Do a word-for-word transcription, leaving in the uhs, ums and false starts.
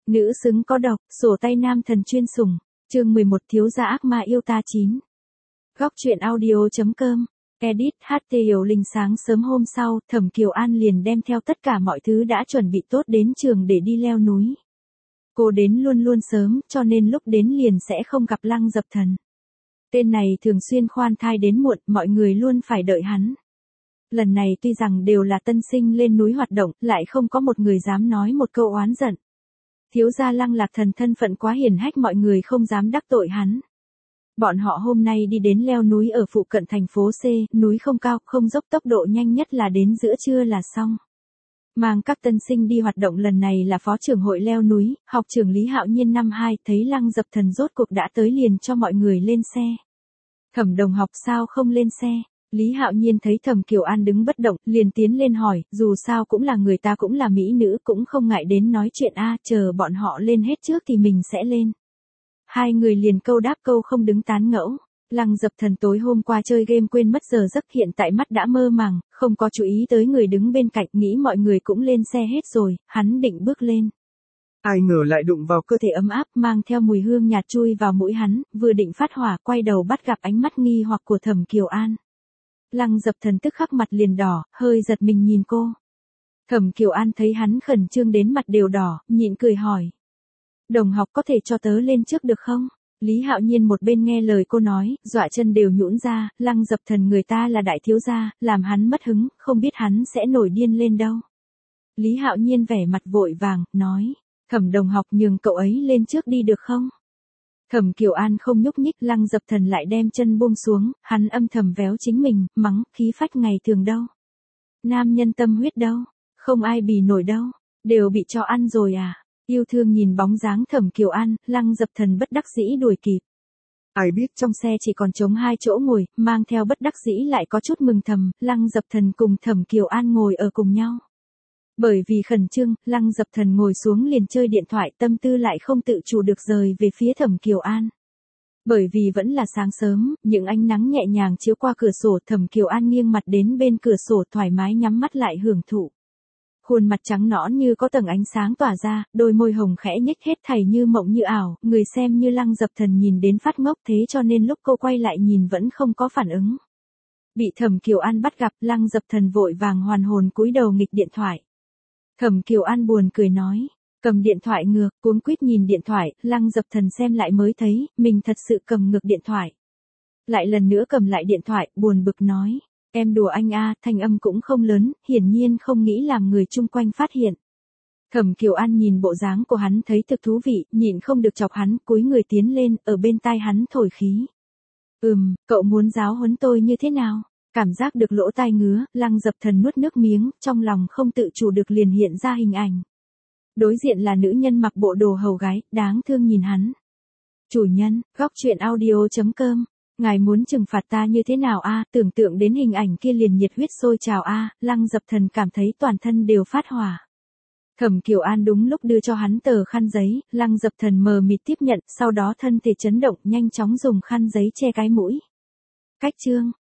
Nữ xứng có độc, sổ tay nam thần chuyên sủng. Chương mười một thiếu gia ác ma yêu ta chín. Góc truyện audio.com. Edit hát tê Hiểu Linh. Sáng sớm hôm sau, Thẩm Kiều An liền đem theo tất cả mọi thứ đã chuẩn bị tốt đến trường để đi leo núi. Cô đến luôn luôn sớm, cho nên lúc đến liền sẽ không gặp Lăng Dập Thần. Tên này thường xuyên khoan thai đến muộn, mọi người luôn phải đợi hắn. Lần này tuy rằng đều là tân sinh lên núi hoạt động, lại không có một người dám nói một câu oán giận. Thiếu gia Lăng Lạc Thần thân phận quá hiển hách, mọi người không dám đắc tội hắn. Bọn họ hôm nay đi đến leo núi ở phụ cận thành phố C, núi không cao, không dốc, tốc độ nhanh nhất là đến giữa trưa là xong. Mang các tân sinh đi hoạt động lần này là phó trưởng hội leo núi, học trưởng Lý Hạo Nhiên năm hai, thấy Lăng Dập Thần rốt cuộc đã tới liền cho mọi người lên xe. Thẩm đồng học sao không lên xe? Lý Hạo Nhiên thấy Thẩm Kiều An đứng bất động, liền tiến lên hỏi, dù sao cũng là người ta, cũng là mỹ nữ, cũng không ngại đến nói chuyện a, chờ bọn họ lên hết trước thì mình sẽ lên. Hai người liền câu đáp câu không đứng tán ngẫu. Lăng Dập Thần tối hôm qua chơi game quên mất giờ giấc, hiện tại mắt đã mơ màng, không có chú ý tới người đứng bên cạnh, nghĩ mọi người cũng lên xe hết rồi, hắn định bước lên. Ai ngờ lại đụng vào cơ thể ấm áp, mang theo mùi hương nhạt chui vào mũi hắn, vừa định phát hỏa, quay đầu bắt gặp ánh mắt nghi hoặc của Thẩm Kiều An. Lăng Dập Thần tức khắc mặt liền đỏ, hơi giật mình nhìn cô. Thẩm Kiều An thấy hắn khẩn trương đến mặt đều đỏ, nhịn cười hỏi. Đồng học có thể cho tớ lên trước được không? Lý Hạo Nhiên một bên nghe lời cô nói, dọa chân đều nhũn ra, Lăng Dập Thần người ta là đại thiếu gia, làm hắn mất hứng, không biết hắn sẽ nổi điên lên đâu. Lý Hạo Nhiên vẻ mặt vội vàng, nói, Thẩm đồng học nhường cậu ấy lên trước đi được không? Thẩm Kiều An không nhúc nhích, Lăng Dập Thần lại đem chân buông xuống, hắn âm thầm véo chính mình, mắng, khí phách ngày thường đâu. Nam nhân tâm huyết đâu, không ai bì nổi đâu, đều bị cho ăn rồi à. Yêu thương nhìn bóng dáng Thẩm Kiều An, Lăng Dập Thần bất đắc dĩ đuổi kịp. Ai biết trong xe chỉ còn trống hai chỗ ngồi, mang theo bất đắc dĩ lại có chút mừng thầm, Lăng Dập Thần cùng Thẩm Kiều An ngồi ở cùng nhau. Bởi vì khẩn trương, Lăng Dập Thần ngồi xuống liền chơi điện thoại, tâm tư lại không tự chủ được rời về phía Thẩm Kiều An. Bởi vì vẫn là sáng sớm, những ánh nắng nhẹ nhàng chiếu qua cửa sổ, Thẩm Kiều An nghiêng mặt đến bên cửa sổ thoải mái nhắm mắt lại hưởng thụ. Khuôn mặt trắng nõn như có tầng ánh sáng tỏa ra, đôi môi hồng khẽ nhếch, hết thảy như mộng như ảo, người xem như Lăng Dập Thần nhìn đến phát ngốc, thế cho nên lúc cô quay lại nhìn vẫn không có phản ứng. Bị Thẩm Kiều An bắt gặp, Lăng Dập Thần vội vàng hoàn hồn cúi đầu nghịch điện thoại. Thẩm Kiều An buồn cười nói, cầm điện thoại ngược, cuống quýt nhìn điện thoại, Lăng Dập Thần xem lại mới thấy, mình thật sự cầm ngược điện thoại. Lại lần nữa cầm lại điện thoại, buồn bực nói. Em đùa anh a, thanh âm cũng không lớn, hiển nhiên không nghĩ làm người chung quanh phát hiện. Thẩm Kiều An nhìn bộ dáng của hắn thấy thực thú vị, nhịn không được chọc hắn, cúi người tiến lên, ở bên tai hắn thổi khí. Ừm, cậu muốn giáo huấn tôi như thế nào? Cảm giác được lỗ tai ngứa, Lăng Dập Thần nuốt nước miếng, trong lòng không tự chủ được liền hiện ra hình ảnh. Đối diện là nữ nhân mặc bộ đồ hầu gái, đáng thương nhìn hắn. Chủ nhân, góc truyện audio.com. Ngài muốn trừng phạt ta như thế nào a? Tưởng tượng đến hình ảnh kia liền nhiệt huyết sôi trào a, Lăng Dập Thần cảm thấy toàn thân đều phát hỏa. Thẩm Kiều An đúng lúc đưa cho hắn tờ khăn giấy, Lăng Dập Thần mờ mịt tiếp nhận, sau đó thân thể chấn động, nhanh chóng dùng khăn giấy che cái mũi. Cách chương